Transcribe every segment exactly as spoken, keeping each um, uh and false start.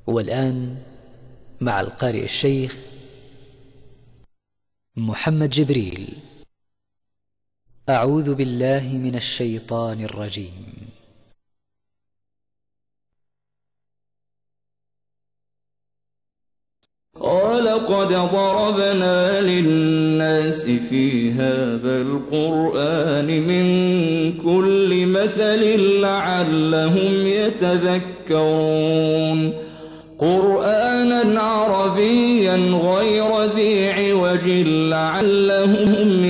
والآن مع القارئ الشيخ محمد جبريل. أعوذ بالله من الشيطان الرجيم. ولقد ضربنا للناس في هذا القرآن من كل مثل لعلهم يتذكرون قرآنا عربيا غير ذي عوج لعلهم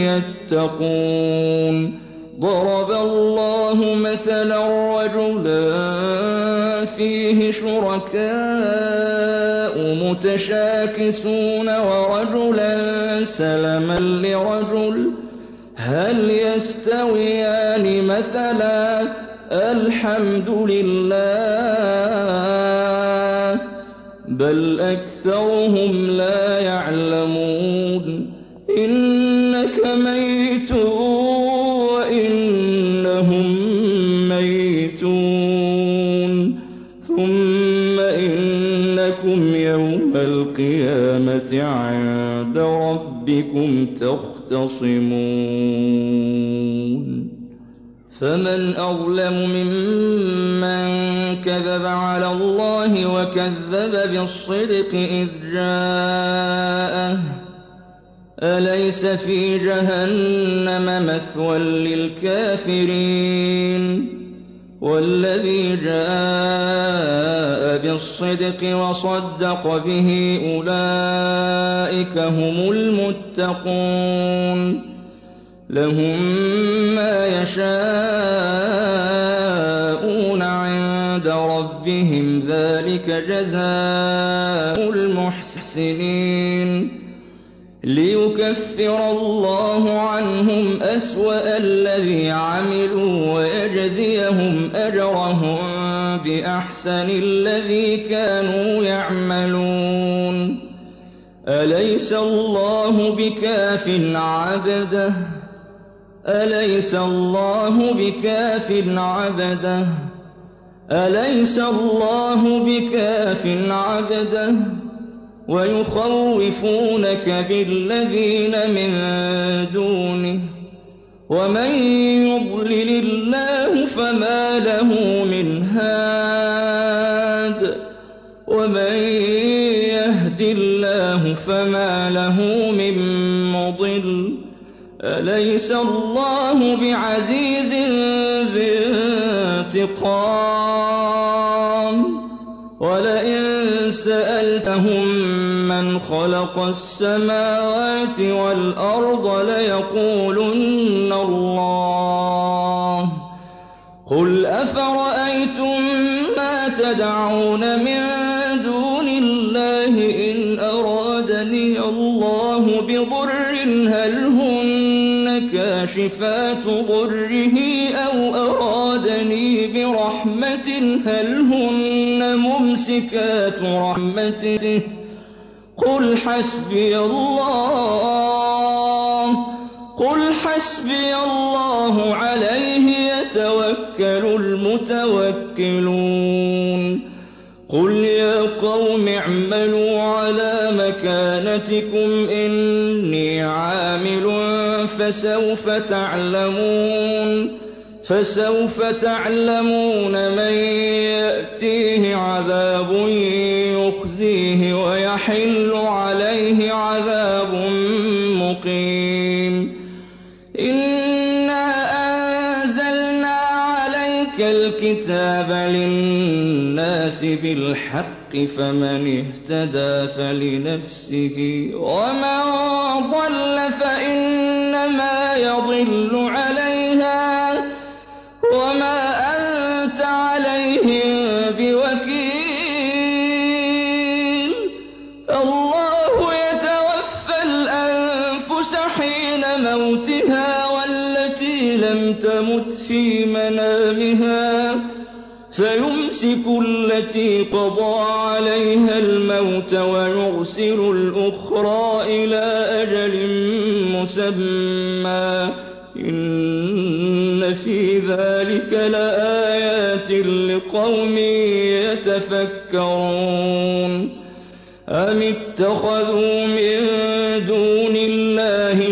يتقون ضرب الله مثلا رجلا فيه شركاء متشاكسون ورجلا سلما لرجل هل يستويان مثلا الحمد لله بل أكثرهم لا يعلمون إنك ميت وإنهم ميتون ثم إنكم يوم القيامة عند ربكم تختصمون فمن أظلم ممن كذب على الله وكذب بالصدق إذ جاءه أليس في جهنم مثوى للكافرين والذي جاء بالصدق وصدق به أولئك هم المتقون لهم ما يشاءون عند ربهم ذلك جزاء المحسنين ليكفر الله عنهم أسوأ الذي عملوا ويجزيهم أجرهم بأحسن الذي كانوا يعملون أليس الله بكاف عبده أليس الله بكاف عبده أليس الله بكاف عبده ويخوفونك بالذين من دونه ومن يضلل الله فما له من هاد ومن يهد الله فما له من مضل أليس الله بعزيز ذي انتقام ولئن سألتهم من خلق السماوات والأرض ليقولن الله قل أفرأيتم ما تدعون من دون الله إن أرادني الله بضر هل هن كاشفات ضره أو أرادني برحمة هل هن ممسكات رحمته قل حسبي الله قل حسبي الله عليه يتوكل المتوكلون قل يا قوم اعملوا على مكانتكم إني عامل فسوف تعلمون فسوف تعلمون من يأتيه عذاب يخزيه ويحل عليه عذاب مقيم إنا أنزلنا عليك الكتاب للناس بالحق فمن اهتدى فلنفسه ومن ضل فإنما يضل عليها وما أنت عليهم بوكيل الله يتوفى الأنفس حين موتها والتي لم تمت في منامها فيمسك التي قضى عليها الموت ويرسل الأخرى إلى أجل مسمى إن في ذلك لآيات لقوم يتفكرون أم اتخذوا من دون الله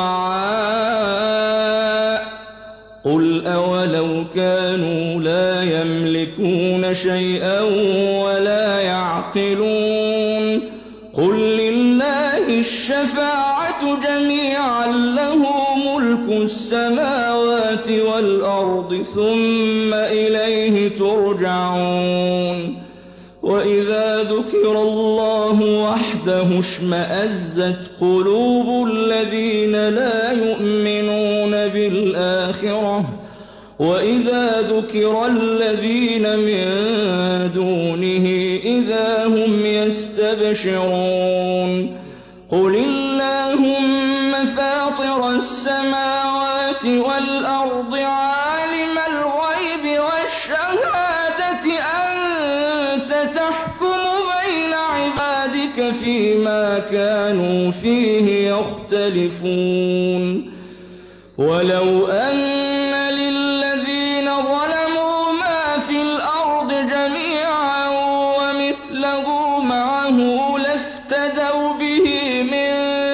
شفعاء قل أولو كانوا لا يملكون شيئا ولا يعقلون قل لله الشفاعة جميعا له ملك السماوات والأرض ثم إليه ترجعون وإذا ذكر الله وحده اشمأزت قلوب الذين لا يؤمنون بالآخرة وإذا ذكر الذين من دونه إذا هم يستبشرون قل اللهم فاطر السماوات والأرض عالم الغيب والشهادة أنت تحكم بين عبادك فيما كانوا فيه يختلفون ولو أن للذين ظلموا ما في الأرض جميعا ومثله معه لافتدوا به من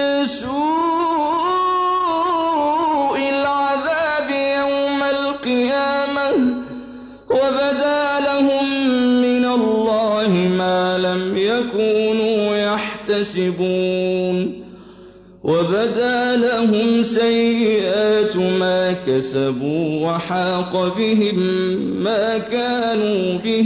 سوء العذاب يوم القيامة وبدا لهم من الله ما لم يكونوا يحتسبون وبدا لهم سيئات ما كسبوا وحاق بهم ما كانوا به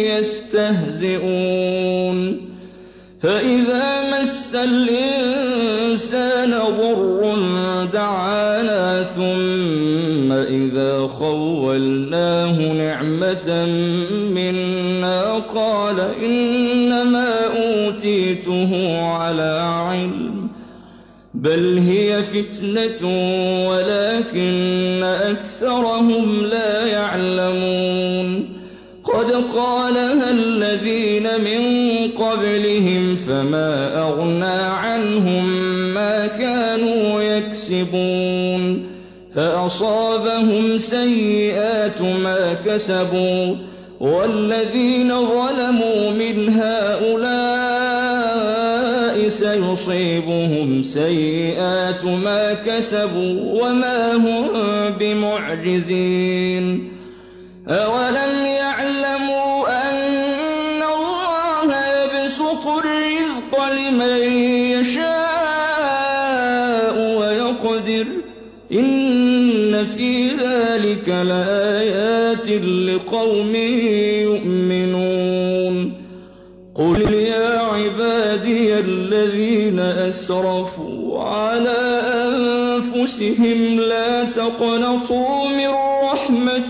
يستهزئون فإذا مس الإنسان ضر دعانا ثم إذا خولناه نعمة منا قال إنما أوتيته على علم بل هي فتنة ولكن أكثرهم لا يعلمون قد قالها الذين من قبلهم فما أغنى عنهم ما كانوا يكسبون فأصابهم سيئات ما كسبوا والذين ظلموا من هؤلاء سيصيبهم سيئات ما كسبوا وما هم بمعجزين أولم يعلموا أن الله يبسط الرزق لمن يشاء ويقدر إن في ذلك لآيات لقوم يؤمنون قل يا عبادي الذين أسرفوا على أنفسهم لا تقنطوا من رحمة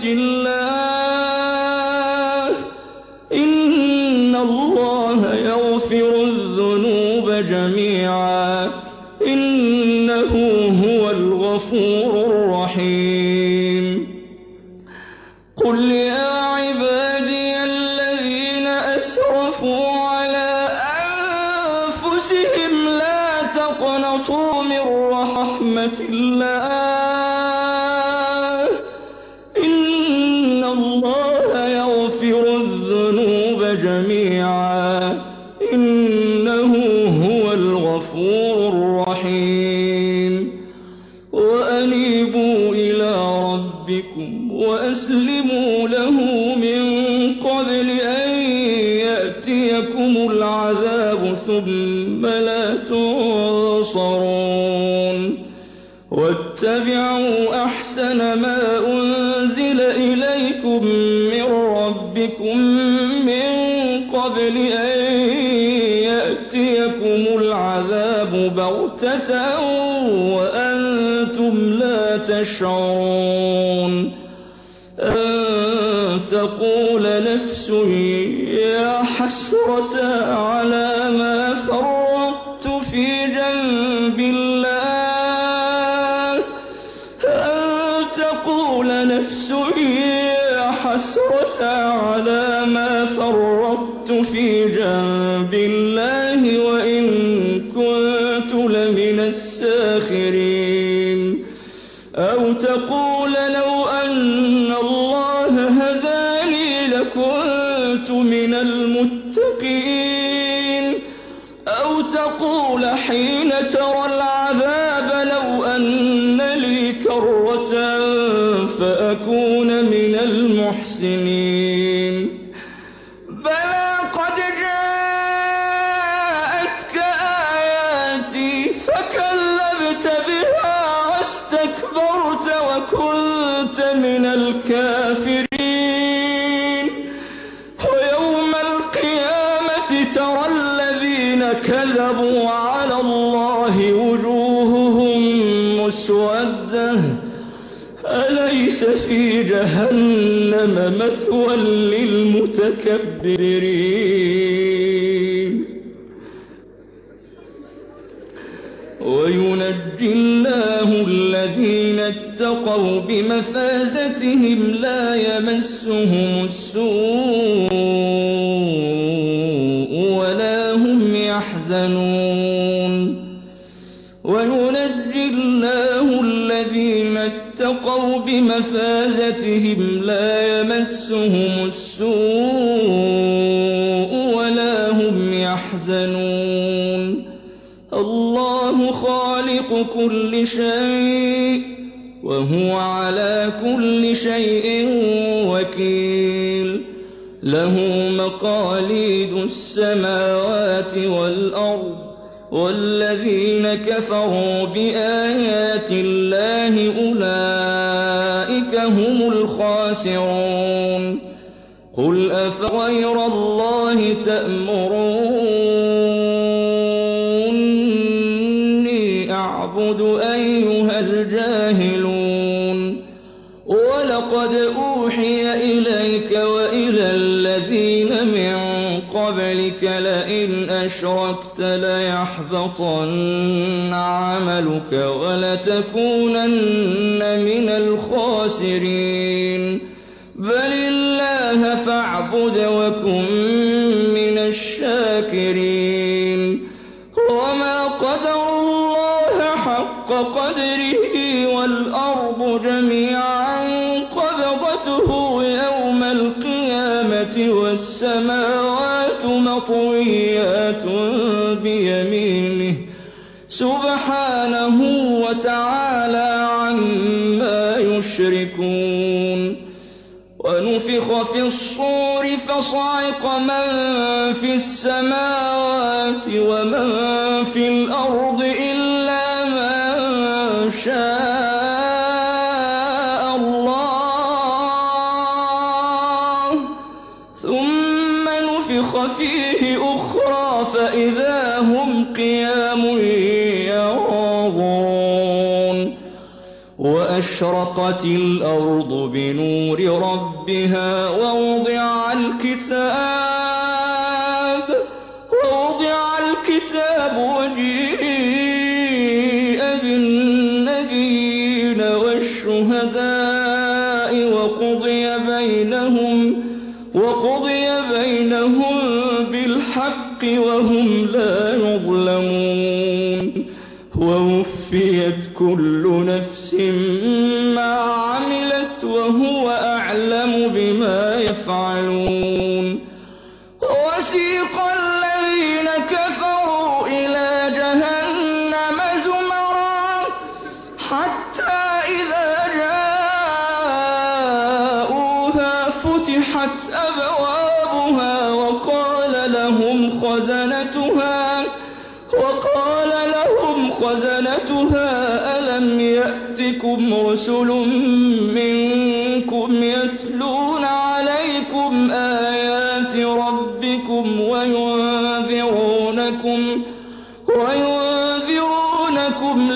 الله إن الله يغفر الذنوب جميعا إنه هو الغفور الرحيم قل يا عبادي الذين أسرفوا على أنفسهم لا تقنطوا من رحمة الله إن الله يغفر الذنوب جميعا إنه هو الغفور الرحيم وأنيبوا إلى ربكم وأسلموا له من قبل أن يأتيكم العذاب ثم لا تنصرون واتبعوا أحسن ما أنزل إليكم من ربكم من قبل أن يأتيكم العذاب بغتة وأنتم لا تشعرون أن تقول نفس يا حسرة على ما فرطت في جنب الله أن تقول نفس يا حسرة على ما فرطت في جنب الله وإن كنت لمن الساخرين أو تقول لو أن الله هداني من المتقين أو تقول حين ترى العذاب لو أن لي كرة فأكون من المحسنين بلى قد جاءتك آياتي فكذبت بها واستكبرت وكنت من الكافرين ويوم القيامة ترى الذين كذبوا على الله وجوههم مسودة أليس في جهنم مثوى للمتكبرين وينجي الله الذين اتقوا بمفازتهم لا يمسهم السوء ولا هم يحزنون وينجي الله الذين اتقوا بمفازتهم لا يمسهم السوء ولا هم يحزنون الله خالق كل شيء وهو على كل شيء وكيل له مقاليد السماوات والأرض والذين كفروا بآيات الله أولئك هم الخاسرون قل أفغير الله تأمروني أعبد أيها الجاهلون ولقد أوحي إليك وإلى الذين من قبلك لئن أشركت ليحبطن عملك ولتكونن من الخاسرين بل الله فاعبد وكن من الشاكرين وما قدر الله حق قدره والأرض جميعا قبضته يوم القيامة والسماوات مطويات بيمينه سبحانه وتعالى عما يشركون ونفخ في الصور فصعق من في السماوات ومن في الأرض إلا من شاء الله ثم نفخ فيه أخرى فإذا هم قيام ينظرون وأشرقت الأرض بنور ربها ووضع الكتاب ووضع الكتاب وجيء بالنبيين والشهداء وقضي بينهم وقضي بينهم بالحق وهم لا يظلمون ووفيت كل نفس ما عملت وهو أعلم بما يفعلون وسيق الذين كفروا إلى جهنم زمرا حتى إذا جاءوها فتحت أبوابها وقال لهم خزنتها وقال لهم خزنتها ألم يأتكم رسل منكم يتلون عليكم آيات ربكم وينذرونكم وينذرونكم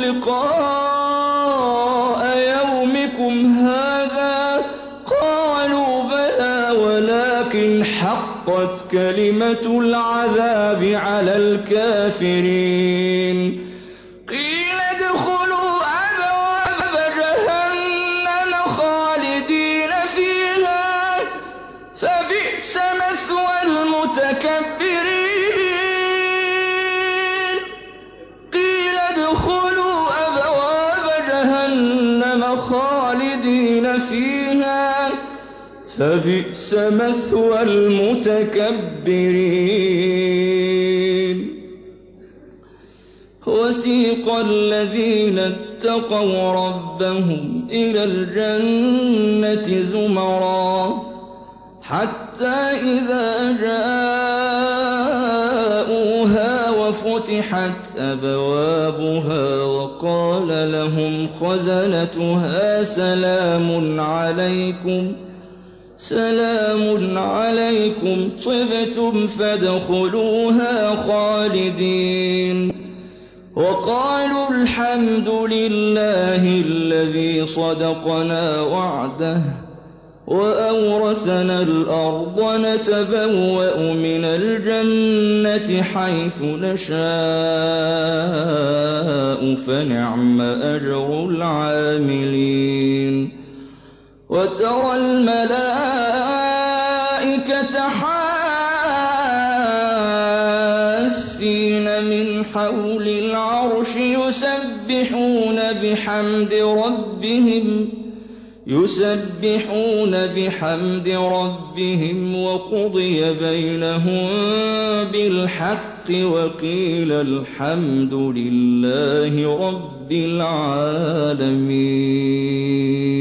لقاء يومكم هذا قالوا بلى ولكن حقت كلمة العذاب على الكافرين قيل ادخلوا أبواب جهنم خالدين فيها فبئس مثوى المتكبرين قيل ادخلوا أبواب جهنم خالدين فيها فبئس مثوى المتكبرين. وسيق الذين اتقوا ربهم إلى الجنة زمرا حتى إذا جاءوها وفتحت أبوابها وقال لهم خزنتها سلام عليكم سلام عليكم طبتم فادخلوها خالدين. وقالوا الحمد لله الذي صدقنا وعده وأورثنا الأرض نتبوأ من الجنة حيث نشاء فنعم أجر العاملين. وترى الملائكة حافين من حول العرش يسبحون بحمد ربهم يسبحون بحمد ربهم وقضي بينهم بالحق وقيل الحمد لله رب العالمين.